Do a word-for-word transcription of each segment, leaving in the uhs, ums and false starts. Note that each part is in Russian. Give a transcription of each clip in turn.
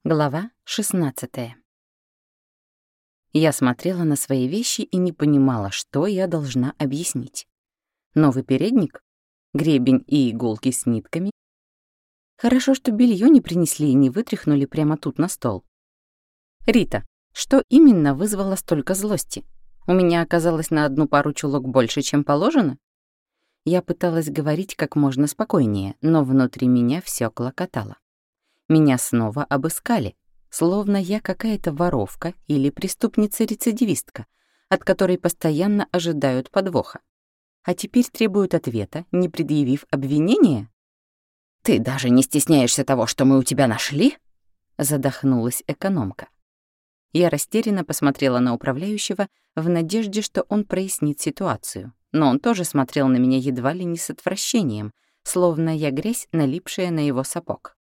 Глава шестнадцатая. Я смотрела на свои вещи и не понимала, что я должна объяснить. Новый передник? Гребень и иголки с нитками? Хорошо, что белье не принесли и не вытряхнули прямо тут на стол. Рита, что именно вызвало столько злости? У меня оказалось на одну пару чулок больше, чем положено? Я пыталась говорить как можно спокойнее, но внутри меня всё клокотало. Меня снова обыскали, словно я какая-то воровка или преступница-рецидивистка, от которой постоянно ожидают подвоха. А теперь требуют ответа, не предъявив обвинения? «Ты даже не стесняешься того, что мы у тебя нашли?» — задохнулась экономка. Я растерянно посмотрела на управляющего в надежде, что он прояснит ситуацию, но он тоже смотрел на меня едва ли не с отвращением, словно я грязь, налипшая на его сапог.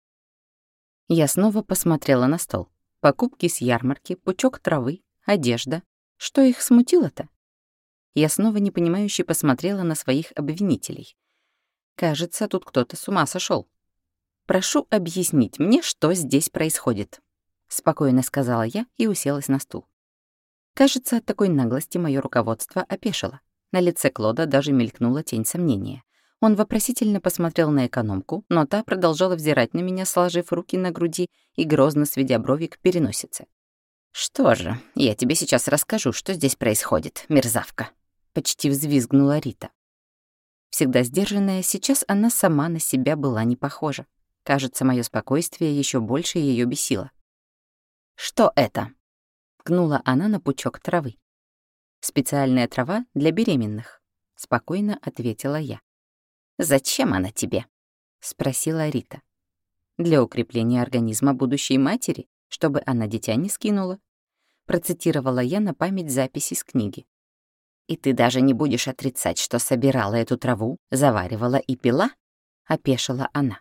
Я снова посмотрела на стол. Покупки с ярмарки, пучок травы, одежда. Что их смутило-то? Я снова непонимающе посмотрела на своих обвинителей. Кажется, тут кто-то с ума сошел. «Прошу объяснить мне, что здесь происходит», — спокойно сказала я и уселась на стул. Кажется, от такой наглости мое руководство опешило. На лице Клода даже мелькнула тень сомнения. Он вопросительно посмотрел на экономку, но та продолжала взирать на меня, сложив руки на груди и грозно сведя брови к переносице. «Что же, я тебе сейчас расскажу, что здесь происходит, мерзавка», — почти взвизгнула Рита. Всегда сдержанная, сейчас она сама на себя была не похожа. Кажется, мое спокойствие еще больше ее бесило. «Что это?» — ткнула она на пучок травы. «Специальная трава для беременных», — спокойно ответила я. «Зачем она тебе?» — спросила Рита. «Для укрепления организма будущей матери, чтобы она дитя не скинула», — процитировала я на память записи с книги. «И ты даже не будешь отрицать, что собирала эту траву, заваривала и пила?» — опешила она.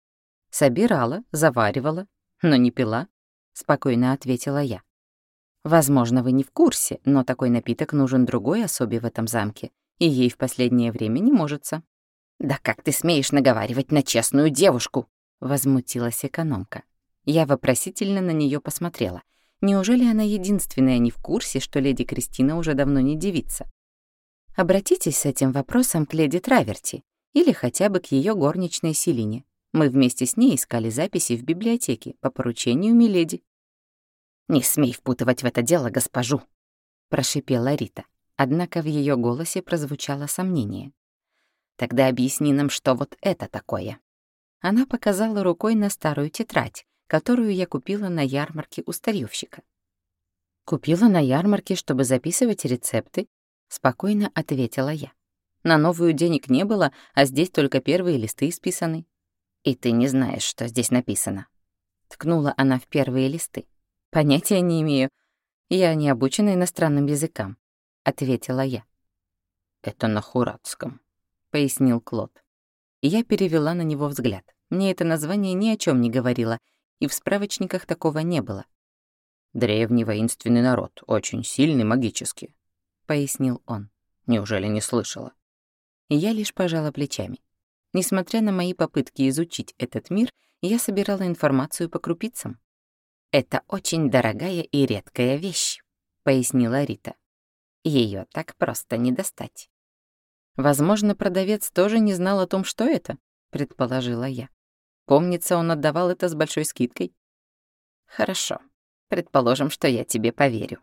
«Собирала, заваривала, но не пила», — спокойно ответила я. «Возможно, вы не в курсе, но такой напиток нужен другой особе в этом замке, и ей в последнее время не можется». «Да как ты смеешь наговаривать на честную девушку?» — возмутилась экономка. Я вопросительно на нее посмотрела. Неужели она единственная не в курсе, что леди Кристина уже давно не девица? Обратитесь с этим вопросом к леди Траверти или хотя бы к ее горничной Селине. Мы вместе с ней искали записи в библиотеке по поручению миледи. «Не смей впутывать в это дело госпожу», — прошипела Рита. Однако в ее голосе прозвучало сомнение. «Тогда объясни нам, что вот это такое». Она показала рукой на старую тетрадь, которую я купила на ярмарке у старьёвщика. «Купила на ярмарке, чтобы записывать рецепты?» — спокойно ответила я. «На новую денег не было, а здесь только первые листы исписаны». «И ты не знаешь, что здесь написано?» — ткнула она в первые листы. «Понятия не имею. Я не обучена иностранным языкам», — ответила я. «Это на хуратском», — пояснил Клод. Я перевела на него взгляд. Мне это название ни о чем не говорило, и в справочниках такого не было. «Древний воинственный народ, очень сильный магически», — пояснил он. «Неужели не слышала?» И я лишь пожала плечами. Несмотря на мои попытки изучить этот мир, я собирала информацию по крупицам. «Это очень дорогая и редкая вещь», — пояснила Рита. «Её так просто не достать». «Возможно, продавец тоже не знал о том, что это», — предположила я. «Помнится, он отдавал это с большой скидкой». «Хорошо, предположим, что я тебе поверю.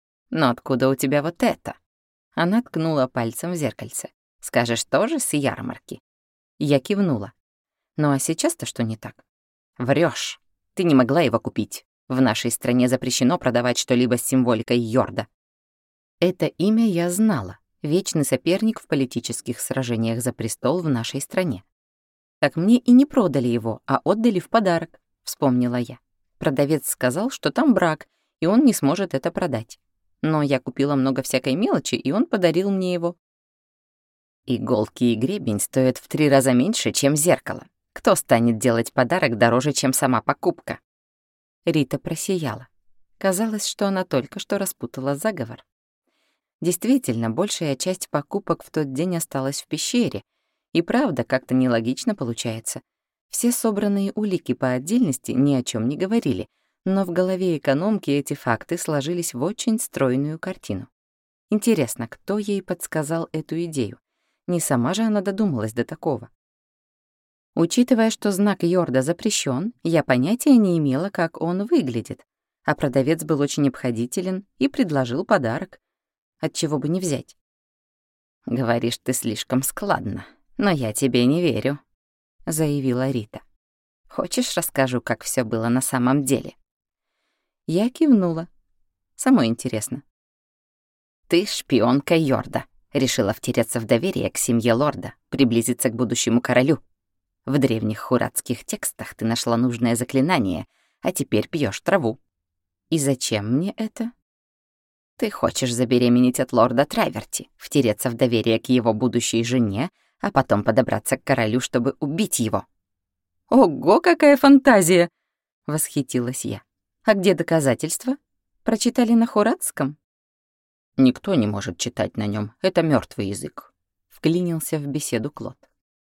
Но откуда у тебя вот это?» Она ткнула пальцем в зеркальце. «Скажешь, тоже с ярмарки?» Я кивнула. «Ну а сейчас-то что не так?» «Врёшь. Ты не могла его купить. В нашей стране запрещено продавать что-либо с символикой Йорда». Это имя я знала. Вечный соперник в политических сражениях за престол в нашей стране. «Так мне и не продали его, а отдали в подарок», — вспомнила я. Продавец сказал, что там брак, и он не сможет это продать. Но я купила много всякой мелочи, и он подарил мне его. «Иголки и гребень стоят в три раза меньше, чем зеркало. Кто станет делать подарок дороже, чем сама покупка?» Рита просияла. Казалось, что она только что распутала заговор. Действительно, большая часть покупок в тот день осталась в пещере. И правда, как-то нелогично получается. Все собранные улики по отдельности ни о чем не говорили, Но в голове экономки эти факты сложились в очень стройную картину. Интересно, кто ей подсказал эту идею? Не сама же она додумалась до такого. Учитывая, что знак Йорда запрещен, я понятия не имела, как он выглядит, а продавец был очень обходителен и предложил подарок. Отчего бы не взять? «Говоришь, ты слишком складно, но я тебе не верю», — заявила Рита. «Хочешь, расскажу, как все было на самом деле?» Я кивнула. Самой интересно. «Ты шпионка Йорда. Решила втереться в доверие к семье лорда, приблизиться к будущему королю. В древних хуратских текстах ты нашла нужное заклинание, а теперь пьешь траву. И зачем мне это? Ты хочешь забеременеть от лорда Траверти, втереться в доверие к его будущей жене, а потом подобраться к королю, чтобы убить его». «Ого, какая фантазия!» — восхитилась я. «А где доказательства? Прочитали на хуратском?» «Никто не может читать на нем. Это мертвый язык», — вклинился в беседу Клод.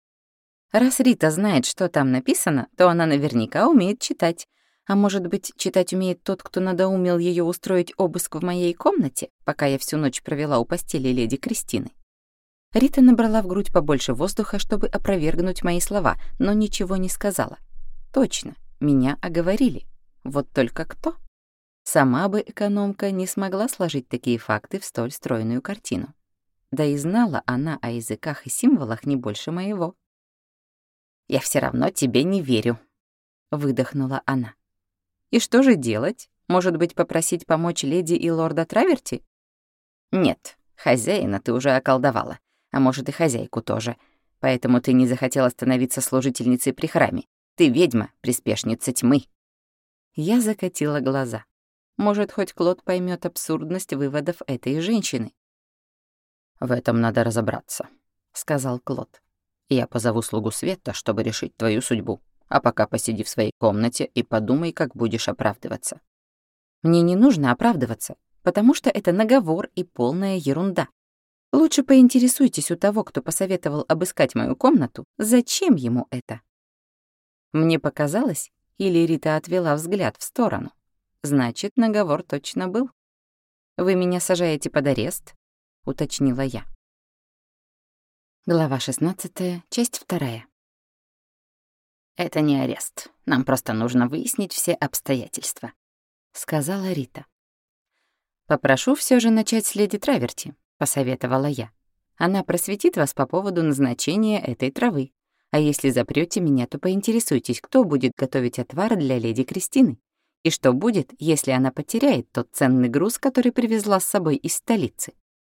«Раз Рита знает, что там написано, то она наверняка умеет читать. А может быть, читать умеет тот, кто надоумел ее устроить обыск в моей комнате, пока я всю ночь провела у постели леди Кристины?» Рита набрала в грудь побольше воздуха, чтобы опровергнуть мои слова, но ничего не сказала. Точно, меня оговорили. Вот только кто? Сама бы экономка не смогла сложить такие факты в столь стройную картину. Да и знала она о языках и символах не больше моего. «Я все равно тебе не верю», — выдохнула она. «И что же делать? Может быть, попросить помочь леди и лорда Траверти?» «Нет, хозяина ты уже околдовала, а может и хозяйку тоже. Поэтому ты не захотела становиться служительницей при храме. Ты ведьма, приспешница тьмы». Я закатила глаза. Может, хоть Клод поймет абсурдность выводов этой женщины. «В этом надо разобраться», — сказал Клод. «Я позову слугу света, чтобы решить твою судьбу. А пока посиди в своей комнате и подумай, как будешь оправдываться». «Мне не нужно оправдываться, потому что это наговор и полная ерунда. Лучше поинтересуйтесь у того, кто посоветовал обыскать мою комнату, зачем ему это?» Мне показалось, или Рита отвела взгляд в сторону. Значит, наговор точно был. «Вы меня сажаете под арест?» — уточнила я. Глава шестнадцатая, часть вторая. «Это не арест. Нам просто нужно выяснить все обстоятельства», — сказала Рита. «Попрошу все же начать с леди Траверти», — посоветовала я. «Она просветит вас по поводу назначения этой травы. А если запрете меня, то поинтересуйтесь, кто будет готовить отвар для леди Кристины. И что будет, если она потеряет тот ценный груз, который привезла с собой из столицы?»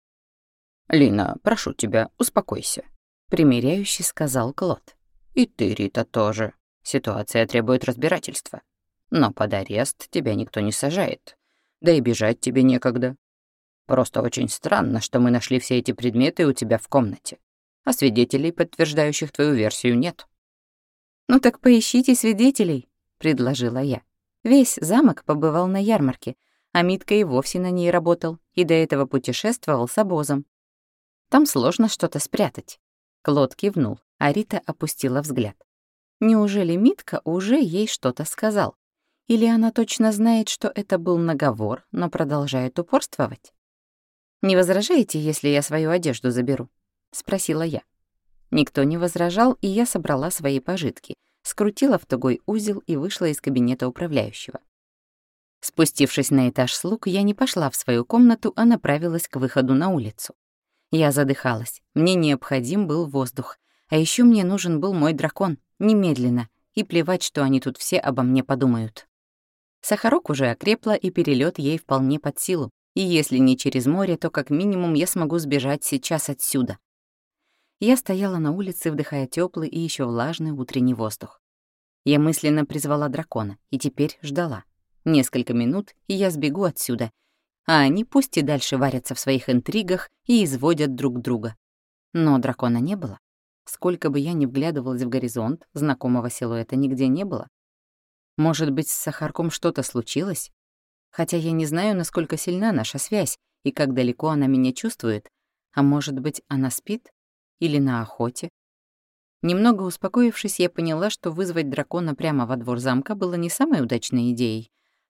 «Лина, прошу тебя, успокойся», — примиряюще сказал Клод. «И ты, Рита, тоже. Ситуация требует разбирательства. Но под арест тебя никто не сажает. Да и бежать тебе некогда. Просто очень странно, что мы нашли все эти предметы у тебя в комнате, а свидетелей, подтверждающих твою версию, нет». «Ну так поищите свидетелей», — предложила я. Весь замок побывал на ярмарке, а Митка и вовсе на ней работал, и до этого путешествовал с обозом. Там сложно что-то спрятать. Клод кивнул, а Рита опустила взгляд. Неужели Митка уже ей что-то сказал? Или она точно знает, что это был наговор, но продолжает упорствовать? «Не возражаете, если я свою одежду заберу?» — спросила я. Никто не возражал, и я собрала свои пожитки, скрутила в тугой узел и вышла из кабинета управляющего. Спустившись на этаж слуг, я не пошла в свою комнату, а направилась к выходу на улицу. Я задыхалась, мне необходим был воздух, а еще мне нужен был мой дракон, немедленно, и плевать, что они тут все обо мне подумают. Сахарок уже окрепла, и перелет ей вполне под силу, и если не через море, то как минимум я смогу сбежать сейчас отсюда. Я стояла на улице, вдыхая теплый и еще влажный утренний воздух. Я мысленно призвала дракона и теперь ждала. Несколько минут, и я сбегу отсюда, а они пусть и дальше варятся в своих интригах и изводят друг друга. Но дракона не было. Сколько бы я ни вглядывалась в горизонт, знакомого силуэта нигде не было. Может быть, с Сахарком что-то случилось? Хотя я не знаю, насколько сильна наша связь и как далеко она меня чувствует. А может быть, она спит? Или на охоте? Немного успокоившись, я поняла, что вызвать дракона прямо во двор замка было не самой удачной идеей.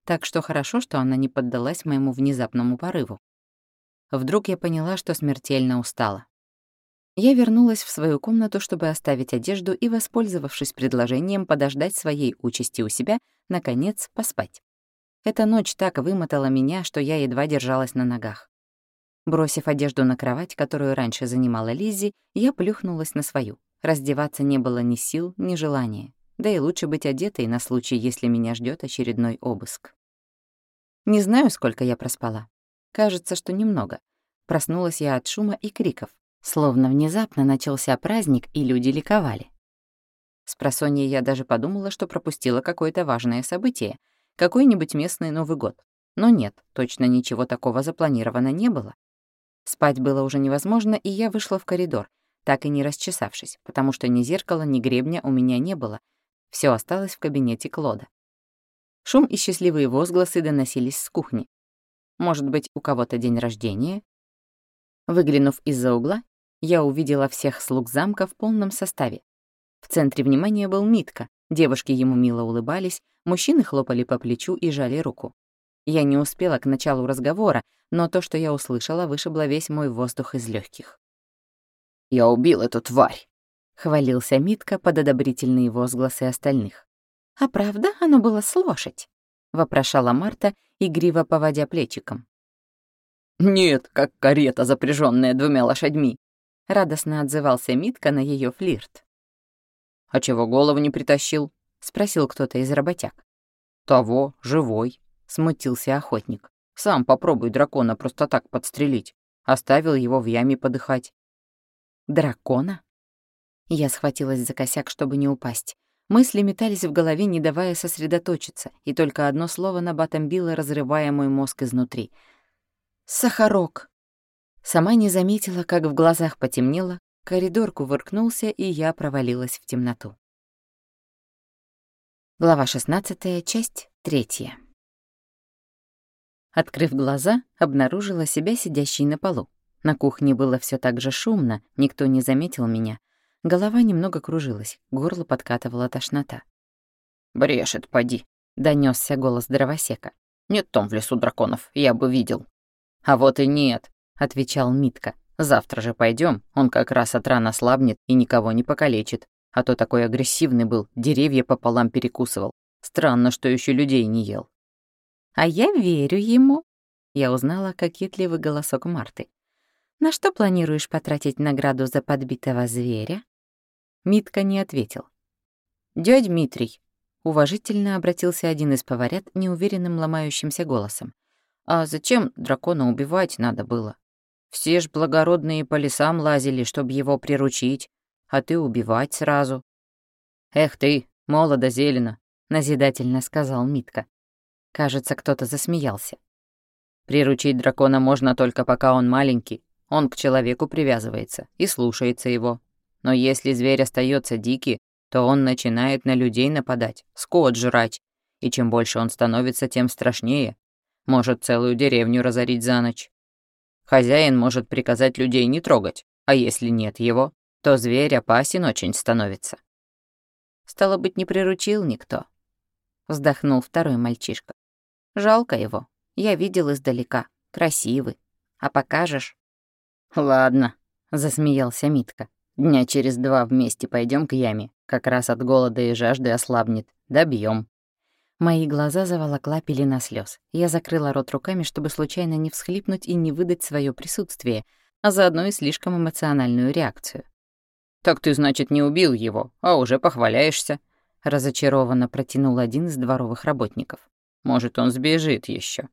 так что хорошо, что она не поддалась моему внезапному порыву. Вдруг я поняла, что смертельно устала. Я вернулась в свою комнату, чтобы оставить одежду и, воспользовавшись предложением подождать своей участи у себя, наконец поспать. Эта ночь так вымотала меня, что я едва держалась на ногах. Бросив одежду на кровать, которую раньше занимала Лиззи, я плюхнулась на свою. Раздеваться не было ни сил, ни желания. Да и лучше быть одетой на случай, если меня ждет очередной обыск. Не знаю, сколько я проспала. Кажется, что немного. Проснулась я от шума и криков. Словно внезапно начался праздник, и люди ликовали. Спросонья я даже подумала, что пропустила какое-то важное событие, какой-нибудь местный Новый год. Но нет, точно ничего такого запланировано не было. Спать было уже невозможно, и я вышла в коридор, так и не расчесавшись, потому что ни зеркала, ни гребня у меня не было. Все осталось в кабинете Клода. Шум и счастливые возгласы доносились с кухни. Может быть, у кого-то день рождения? Выглянув из-за угла, я увидела всех слуг замка в полном составе. В центре внимания был Митка, девушки ему мило улыбались, мужчины хлопали по плечу и жали руку. Я не успела к началу разговора, но то, что я услышала, вышибло весь мой воздух из легких. «Я убил эту тварь!» — хвалился Митка под одобрительные возгласы остальных. «А правда оно было с лошадь?» — вопрошала Марта, игриво поводя плечиком. «Нет, как карета, запряженная двумя лошадьми», — радостно отзывался Митка на ее флирт. «А чего голову не притащил?» — спросил кто-то из работяг. «Того, живой», — смутился охотник. «Сам попробуй дракона просто так подстрелить. Оставил его в яме подыхать». «Дракона?» Я схватилась за косяк, чтобы не упасть. Мысли метались в голове, не давая сосредоточиться, и только одно слово набатом било, разрывая мой мозг изнутри. «Сахарок!» Сама не заметила, как в глазах потемнело, коридор кувыркнулся, и я провалилась в темноту. Глава шестнадцатая, часть третья. Открыв глаза, обнаружила себя сидящей на полу. На кухне было все так же шумно, никто не заметил меня. Голова немного кружилась, горло подкатывала тошнота. «Брешет, поди», — донёсся голос дровосека. «Нет там в лесу драконов, я бы видел». «А вот и нет», — отвечал Митка. «Завтра же пойдем, он как раз от ран ослабнет и никого не покалечит. А то такой агрессивный был, деревья пополам перекусывал. Странно, что еще людей не ел». «А я верю ему», — я узнала кокетливый голосок Марты. «На что планируешь потратить награду за подбитого зверя?» Митка не ответил. «Дядь Дмитрий», — уважительно обратился один из поварят неуверенным ломающимся голосом. «А зачем дракона убивать надо было? Все ж благородные по лесам лазили, чтобы его приручить, а ты убивать сразу». «Эх ты, молодо зелено», — назидательно сказал Митка. Кажется, кто-то засмеялся. «Приручить дракона можно только пока он маленький, он к человеку привязывается и слушается его. Но если зверь остается дикий, то он начинает на людей нападать, скот жрать, и чем больше он становится, тем страшнее. Может целую деревню разорить за ночь. Хозяин может приказать людей не трогать, а если нет его, то зверь опасен очень становится». «Стало быть, не приручил никто», — вздохнул второй мальчишка. «Жалко его. Я видел издалека. Красивый. А покажешь?» «Ладно», — засмеялся Митка. «Дня через два вместе пойдем к яме. Как раз от голода и жажды ослабнет. Добьем». Мои глаза заволокла пелена слез. Я закрыла рот руками, чтобы случайно не всхлипнуть и не выдать свое присутствие, а заодно и слишком эмоциональную реакцию. «Так ты, значит, не убил его, а уже похваляешься», — разочарованно протянул один из дворовых работников. «Может, он сбежит еще.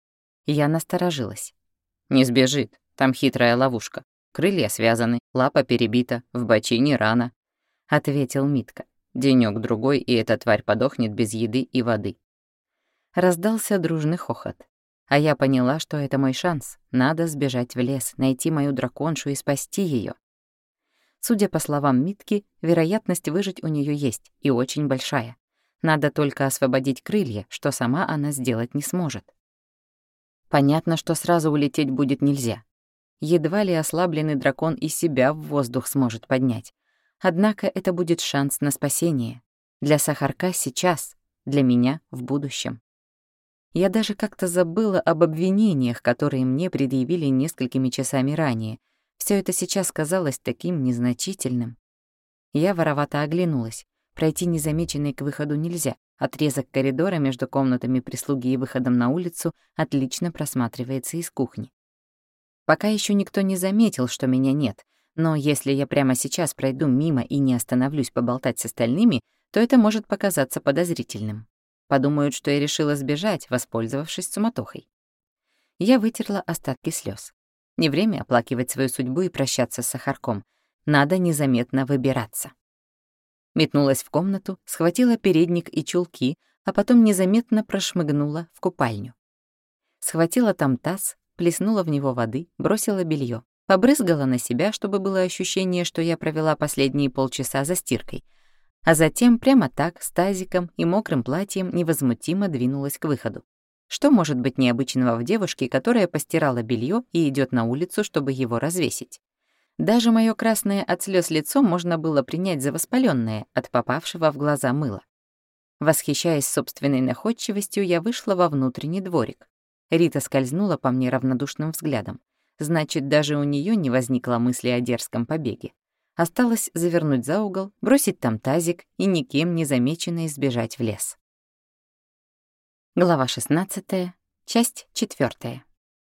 Я насторожилась. «Не сбежит, там хитрая ловушка. Крылья связаны, лапа перебита, в бочине рана», — ответил Митка. «Денёк-другой, и эта тварь подохнет без еды и воды». Раздался дружный хохот. А я поняла, что это мой шанс. Надо сбежать в лес, найти мою драконшу и спасти ее. Судя по словам Митки, вероятность выжить у нее есть, и очень большая. Надо только освободить крылья, что сама она сделать не сможет. Понятно, что сразу улететь будет нельзя. Едва ли ослабленный дракон и себя в воздух сможет поднять. Однако это будет шанс на спасение. Для Сахарка сейчас, для меня в будущем. Я даже как-то забыла об обвинениях, которые мне предъявили несколькими часами ранее. Все это сейчас казалось таким незначительным. Я воровато оглянулась. Пройти незамеченной к выходу нельзя. Отрезок коридора между комнатами прислуги и выходом на улицу отлично просматривается из кухни. Пока еще никто не заметил, что меня нет, но если я прямо сейчас пройду мимо и не остановлюсь поболтать с остальными, то это может показаться подозрительным. Подумают, что я решила сбежать, воспользовавшись суматохой. Я вытерла остатки слез. Не время оплакивать свою судьбу и прощаться с сахарком. Надо незаметно выбираться. Метнулась в комнату, схватила передник и чулки, а потом незаметно прошмыгнула в купальню. Схватила там таз, плеснула в него воды, бросила белье, побрызгала на себя, чтобы было ощущение, что я провела последние полчаса за стиркой, а затем прямо так, с тазиком и мокрым платьем невозмутимо двинулась к выходу. Что может быть необычного в девушке, которая постирала белье и идет на улицу, чтобы его развесить? Даже мое красное от слез лицо можно было принять за воспаленное от попавшего в глаза мыла. Восхищаясь собственной находчивостью, я вышла во внутренний дворик. Рита скользнула по мне равнодушным взглядом. Значит, даже у нее не возникло мысли о дерзком побеге. Осталось завернуть за угол, бросить там тазик и никем не замеченно избежать в лес. Глава шестнадцатая, часть четвёртая.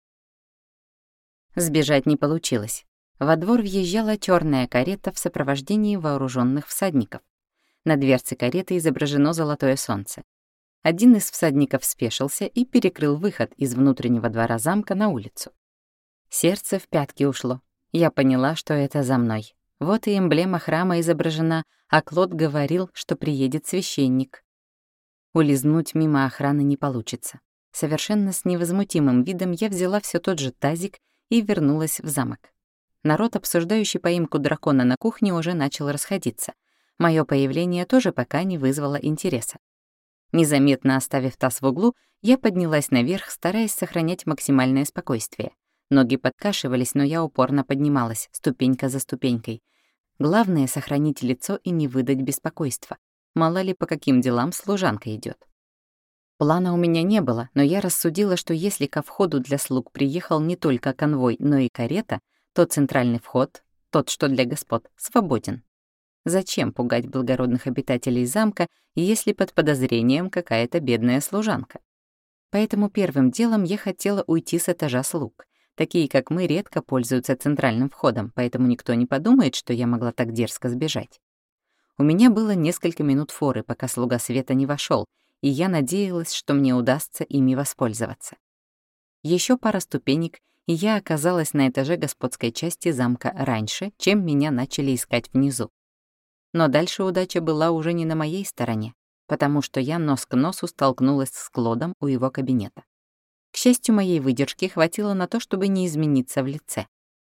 Сбежать не получилось. Во двор въезжала черная карета в сопровождении вооруженных всадников. На дверце кареты изображено золотое солнце. Один из всадников спешился и перекрыл выход из внутреннего двора замка на улицу. Сердце в пятки ушло. Я поняла, что это за мной. Вот и эмблема храма изображена, а Клод говорил, что приедет священник. Улизнуть мимо охраны не получится. Совершенно с невозмутимым видом я взяла все тот же тазик и вернулась в замок. Народ, обсуждающий поимку дракона на кухне, уже начал расходиться. Моё появление тоже пока не вызвало интереса. Незаметно оставив таз в углу, я поднялась наверх, стараясь сохранять максимальное спокойствие. Ноги подкашивались, но я упорно поднималась, ступенька за ступенькой. Главное — сохранить лицо и не выдать беспокойства. Мало ли, по каким делам служанка идёт. Плана у меня не было, но я рассудила, что если ко входу для слуг приехал не только конвой, но и карета, то центральный вход, тот, что для господ, свободен. Зачем пугать благородных обитателей замка, если под подозрением какая-то бедная служанка? Поэтому первым делом я хотела уйти с этажа слуг. Такие, как мы, редко пользуются центральным входом, поэтому никто не подумает, что я могла так дерзко сбежать. У меня было несколько минут форы, пока слуга света не вошел, и я надеялась, что мне удастся ими воспользоваться. Еще пара ступенек, и я оказалась на этаже господской части замка раньше, чем меня начали искать внизу. Но дальше удача была уже не на моей стороне, потому что я нос к носу столкнулась с Клодом у его кабинета. К счастью, моей выдержки хватило на то, чтобы не измениться в лице.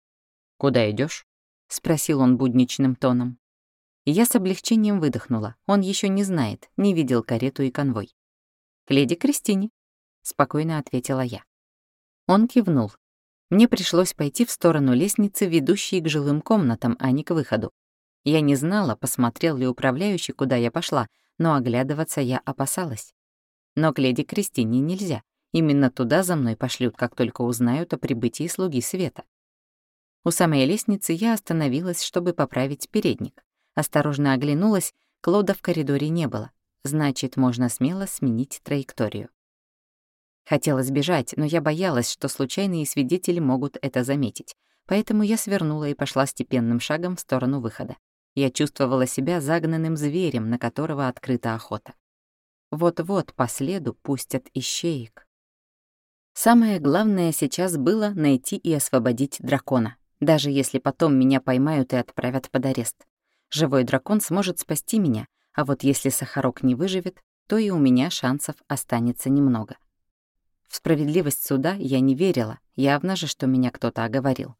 «Куда идешь? спросил он будничным тоном. И я с облегчением выдохнула. Он еще не знает, не видел карету и конвой. «К леди Кристине», — спокойно ответила я. Он кивнул. Мне пришлось пойти в сторону лестницы, ведущей к жилым комнатам, а не к выходу. Я не знала, посмотрел ли управляющий, куда я пошла, но оглядываться я опасалась. Но к леди Кристине нельзя. Именно туда за мной пошлют, как только узнают о прибытии слуги света. У самой лестницы я остановилась, чтобы поправить передник. Осторожно оглянулась, Клода в коридоре не было. Значит, можно смело сменить траекторию. Хотелось бежать, но я боялась, что случайные свидетели могут это заметить. Поэтому я свернула и пошла степенным шагом в сторону выхода. Я чувствовала себя загнанным зверем, на которого открыта охота. Вот-вот по следу пустят ищеек. Самое главное сейчас было найти и освободить дракона, даже если потом меня поймают и отправят под арест. Живой дракон сможет спасти меня, а вот если Сахарок не выживет, то и у меня шансов останется немного. В справедливость суда я не верила, явно же, что меня кто-то оговорил.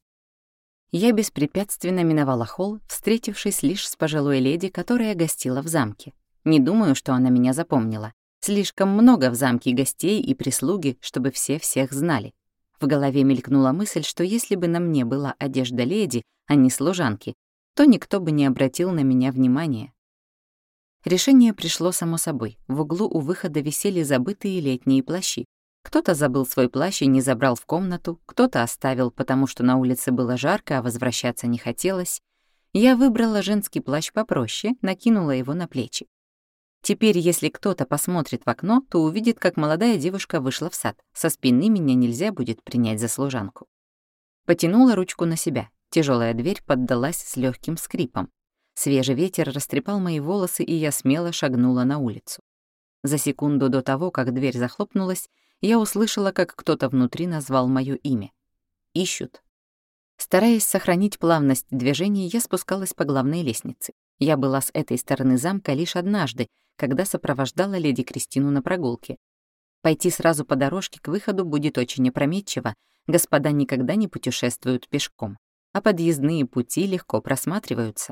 Я беспрепятственно миновала холл, встретившись лишь с пожилой леди, которая гостила в замке. Не думаю, что она меня запомнила. Слишком много в замке гостей и прислуги, чтобы все всех знали. В голове мелькнула мысль, что если бы на мне была одежда леди, а не служанки, то никто бы не обратил на меня внимания. Решение пришло само собой. В углу у выхода висели забытые летние плащи. Кто-то забыл свой плащ и не забрал в комнату, кто-то оставил, потому что на улице было жарко, а возвращаться не хотелось. Я выбрала женский плащ попроще, накинула его на плечи. Теперь, если кто-то посмотрит в окно, то увидит, как молодая девушка вышла в сад. Со спины меня нельзя будет принять за служанку. Потянула ручку на себя. Тяжелая дверь поддалась с легким скрипом. Свежий ветер растрепал мои волосы, и я смело шагнула на улицу. За секунду до того, как дверь захлопнулась, я услышала, как кто-то внутри назвал моё имя. «Ищут». Стараясь сохранить плавность движений, я спускалась по главной лестнице. Я была с этой стороны замка лишь однажды, когда сопровождала леди Кристину на прогулке. Пойти сразу по дорожке к выходу будет очень опрометчиво, господа никогда не путешествуют пешком, а подъездные пути легко просматриваются.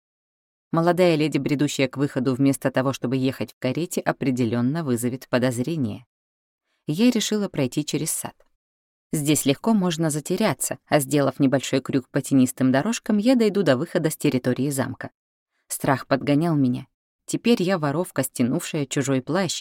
Молодая леди, бредущая к выходу вместо того, чтобы ехать в карете, определенно вызовет подозрение. Я решила пройти через сад. Здесь легко можно затеряться, а сделав небольшой крюк по тенистым дорожкам, я дойду до выхода с территории замка. Страх подгонял меня. Теперь я воровка, стянувшая чужой плащ.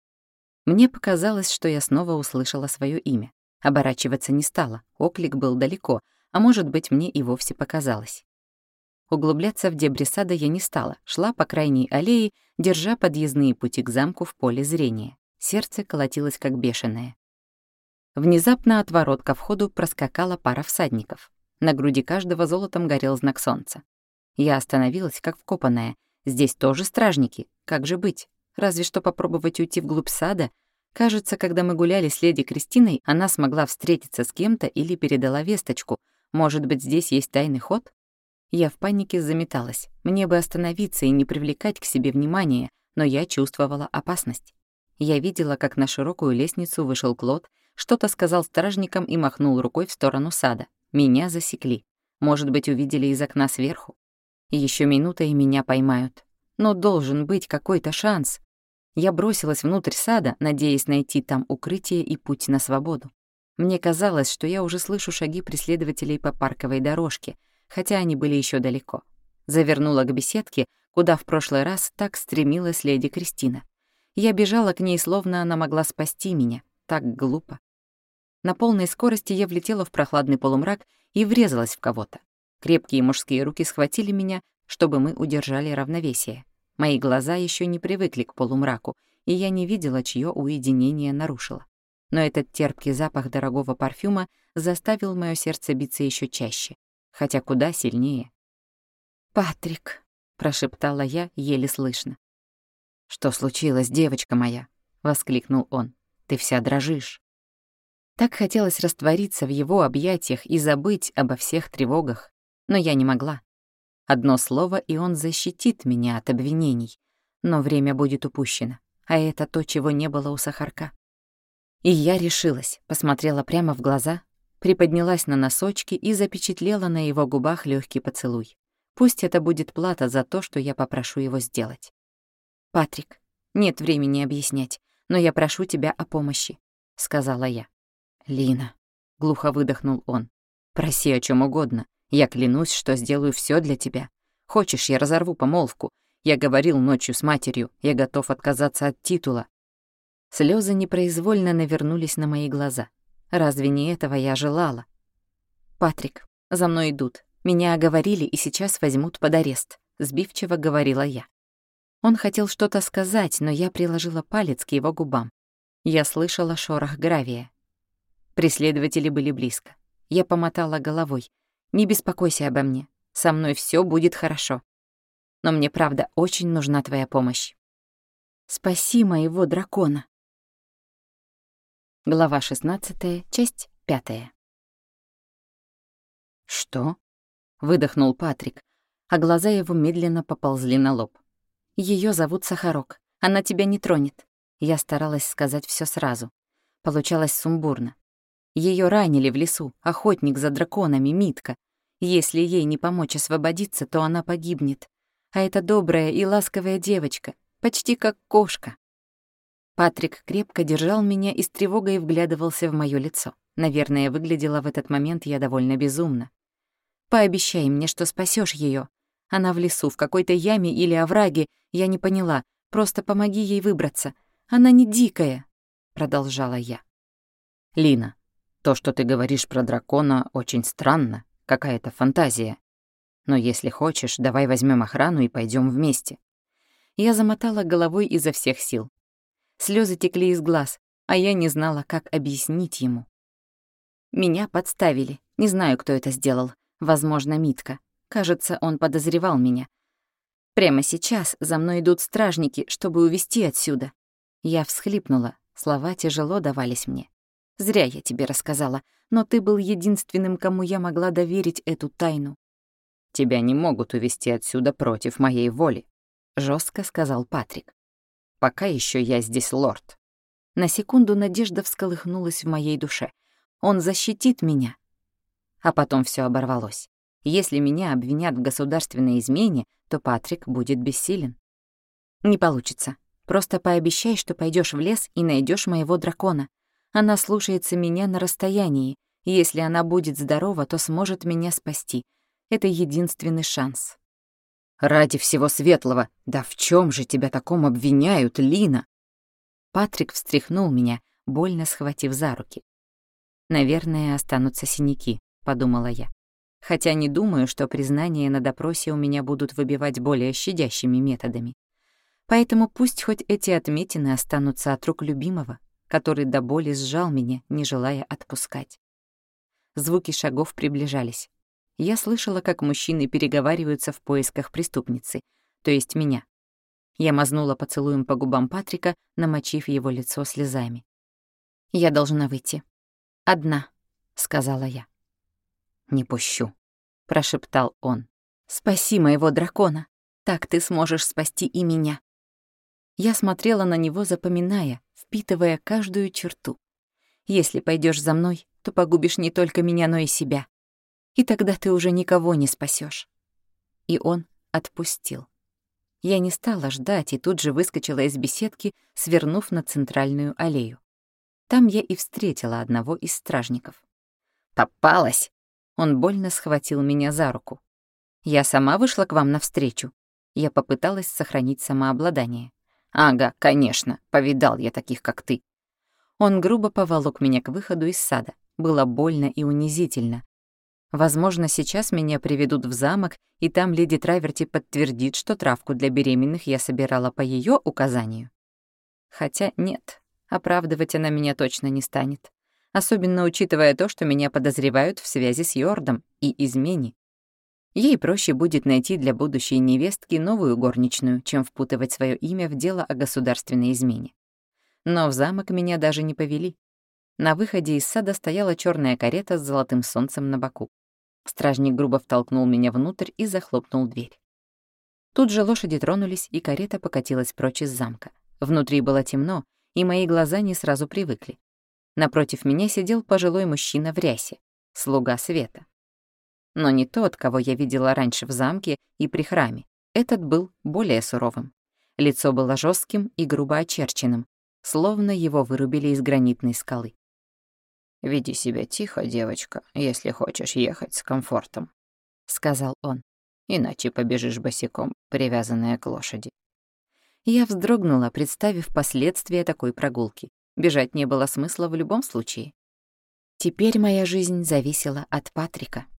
Мне показалось, что я снова услышала свое имя. Оборачиваться не стала, оклик был далеко, а может быть, мне и вовсе показалось. Углубляться в дебри сада я не стала, шла по крайней аллее, держа подъездные пути к замку в поле зрения. Сердце колотилось как бешеное. Внезапно от ворот ко входу проскакала пара всадников. На груди каждого золотом горел знак солнца. Я остановилась, как вкопанная. Здесь тоже стражники. Как же быть? Разве что попробовать уйти вглубь сада. Кажется, когда мы гуляли с леди Кристиной, она смогла встретиться с кем-то или передала весточку. Может быть, здесь есть тайный ход? Я в панике заметалась. Мне бы остановиться и не привлекать к себе внимания, но я чувствовала опасность. Я видела, как на широкую лестницу вышел Клод, что-то сказал стражникам и махнул рукой в сторону сада. Меня засекли. Может быть, увидели из окна сверху. Еще минута, и меня поймают. Но должен быть какой-то шанс. Я бросилась внутрь сада, надеясь найти там укрытие и путь на свободу. Мне казалось, что я уже слышу шаги преследователей по парковой дорожке, хотя они были еще далеко. Завернула к беседке, куда в прошлый раз так стремилась леди Кристина. Я бежала к ней, словно она могла спасти меня. Так глупо. На полной скорости я влетела в прохладный полумрак и врезалась в кого-то. Крепкие мужские руки схватили меня, чтобы мы удержали равновесие. Мои глаза еще не привыкли к полумраку, и я не видела, чье уединение нарушило. Но этот терпкий запах дорогого парфюма заставил мое сердце биться еще чаще, хотя куда сильнее. «Патрик», — прошептала я, еле слышно. «Что случилось, девочка моя?» — воскликнул он. «Ты вся дрожишь». Так хотелось раствориться в его объятиях и забыть обо всех тревогах, но я не могла. Одно слово, и он защитит меня от обвинений, но время будет упущено, а это то, чего не было у Сахарка. И я решилась, посмотрела прямо в глаза, приподнялась на носочки и запечатлела на его губах легкий поцелуй. Пусть это будет плата за то, что я попрошу его сделать. «Патрик, нет времени объяснять, но я прошу тебя о помощи», — сказала я. «Лина», — глухо выдохнул он, — «проси о чем угодно. Я клянусь, что сделаю все для тебя. Хочешь, я разорву помолвку? Я говорил ночью с матерью, я готов отказаться от титула». Слезы непроизвольно навернулись на мои глаза. Разве не этого я желала? «Патрик, за мной идут. Меня оговорили и сейчас возьмут под арест», — сбивчиво говорила я. Он хотел что-то сказать, но я приложила палец к его губам. Я слышала шорох гравия. Преследователи были близко. Я помотала головой. «Не беспокойся обо мне. Со мной все будет хорошо. Но мне, правда, очень нужна твоя помощь. Спаси моего дракона». Глава шестнадцатая, часть пятая. «Что?» — выдохнул Патрик, а глаза его медленно поползли на лоб. Ее зовут Сахарок. Она тебя не тронет». Я старалась сказать все сразу. Получалось сумбурно. Ее ранили в лесу, охотник за драконами, Митка. Если ей не помочь освободиться, то она погибнет. А это добрая и ласковая девочка, почти как кошка. Патрик крепко держал меня и с тревогой вглядывался в моё лицо. Наверное, выглядела в этот момент я довольно безумно. «Пообещай мне, что спасёшь её. Она в лесу, в какой-то яме или овраге, я не поняла. Просто помоги ей выбраться. Она не дикая», — продолжала я. «Лина, то, что ты говоришь про дракона, очень странно, какая-то фантазия. Но если хочешь, давай возьмем охрану и пойдем вместе». Я замотала головой изо всех сил. Слезы текли из глаз, а я не знала, как объяснить ему. Меня подставили. Не знаю, кто это сделал. Возможно, Митка. Кажется, он подозревал меня. Прямо сейчас за мной идут стражники, чтобы увезти отсюда. Я всхлипнула, слова тяжело давались мне. Зря я тебе рассказала, но ты был единственным, кому я могла доверить эту тайну. «Тебя не могут увезти отсюда против моей воли», — жестко сказал Патрик. «Пока еще я здесь лорд». На секунду надежда всколыхнулась в моей душе. Он защитит меня. А потом все оборвалось. Если меня обвинят в государственной измене, то Патрик будет бессилен. Не получится. Просто пообещай, что пойдешь в лес и найдешь моего дракона. Она слушается меня на расстоянии. Если она будет здорова, то сможет меня спасти. Это единственный шанс. «Ради всего светлого! Да в чем же тебя таком обвиняют, Лина?» Патрик встряхнул меня, больно схватив за руки. «Наверное, останутся синяки», — подумала я. Хотя не думаю, что признания на допросе у меня будут выбивать более щадящими методами. Поэтому пусть хоть эти отметины останутся от рук любимого, который до боли сжал меня, не желая отпускать. Звуки шагов приближались. Я слышала, как мужчины переговариваются в поисках преступницы, то есть меня. Я мазнула поцелуем по губам Патрика, намочив его лицо слезами. «Я должна выйти. Одна», — сказала я. «Не пущу», — прошептал он. «Спаси моего дракона. Так ты сможешь спасти и меня». Я смотрела на него, запоминая, впитывая каждую черту. «Если пойдешь за мной, то погубишь не только меня, но и себя. И тогда ты уже никого не спасешь». И он отпустил. Я не стала ждать и тут же выскочила из беседки, свернув на центральную аллею. Там я и встретила одного из стражников. «Попалась!» Он больно схватил меня за руку. «Я сама вышла к вам навстречу». Я попыталась сохранить самообладание. «Ага, конечно, повидал я таких, как ты». Он грубо поволок меня к выходу из сада. Было больно и унизительно. Возможно, сейчас меня приведут в замок, и там леди Траверти подтвердит, что травку для беременных я собирала по ее указанию. Хотя нет, оправдывать она меня точно не станет. Особенно учитывая то, что меня подозревают в связи с Йордом и измене. Ей проще будет найти для будущей невестки новую горничную, чем впутывать свое имя в дело о государственной измене. Но в замок меня даже не повели. На выходе из сада стояла черная карета с золотым солнцем на боку. Стражник грубо втолкнул меня внутрь и захлопнул дверь. Тут же лошади тронулись, и карета покатилась прочь из замка. Внутри было темно, и мои глаза не сразу привыкли. Напротив меня сидел пожилой мужчина в рясе, слуга света. Но не тот, кого я видела раньше в замке и при храме. Этот был более суровым. Лицо было жестким и грубо очерченным, словно его вырубили из гранитной скалы. «Веди себя тихо, девочка, если хочешь ехать с комфортом», — сказал он. «Иначе побежишь босиком, привязанная к лошади». Я вздрогнула, представив последствия такой прогулки. Бежать не было смысла в любом случае. Теперь моя жизнь зависела от Патрика.